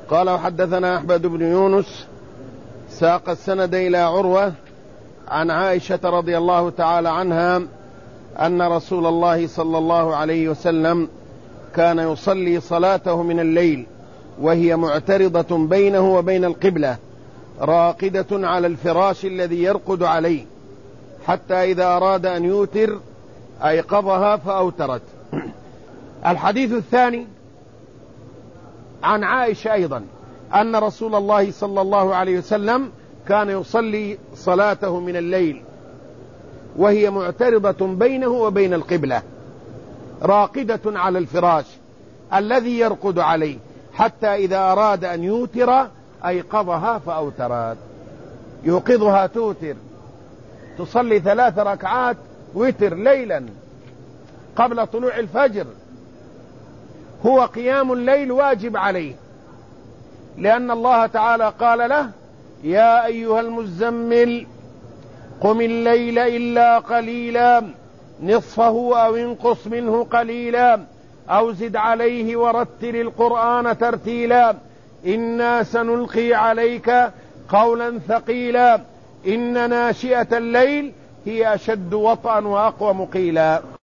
قال وحدثنا أحمد بن يونس ساق السند إلى عروة عن عائشة رضي الله تعالى عنها أن رسول الله صلى الله عليه وسلم كان يصلي صلاته من الليل وهي معترضة بينه وبين القبلة راقدة على الفراش الذي يرقد عليه، حتى إذا أراد أن يوتر أيقظها فأوترت. الحديث الثاني عن عائشة أيضا أن رسول الله صلى الله عليه وسلم كان يصلي صلاته من الليل وهي معترضة بينه وبين القبلة راقدة على الفراش الذي يرقد عليه، حتى إذا أراد أن يوتر أيقظها فأوترت. يوقظها توتر، تصلي 3 ركعات وتر ليلا قبل طلوع الفجر. هو قيام الليل واجب عليه، لأن الله تعالى قال له: يا أيها المزمل قم الليل إلا قليلا نصفه أو انقص منه قليلا أو زد عليه ورتل القرآن ترتيلا إنا سنلقي عليك قولا ثقيلا إن ناشئة الليل هي أشد وطئا وأقوم قيلا.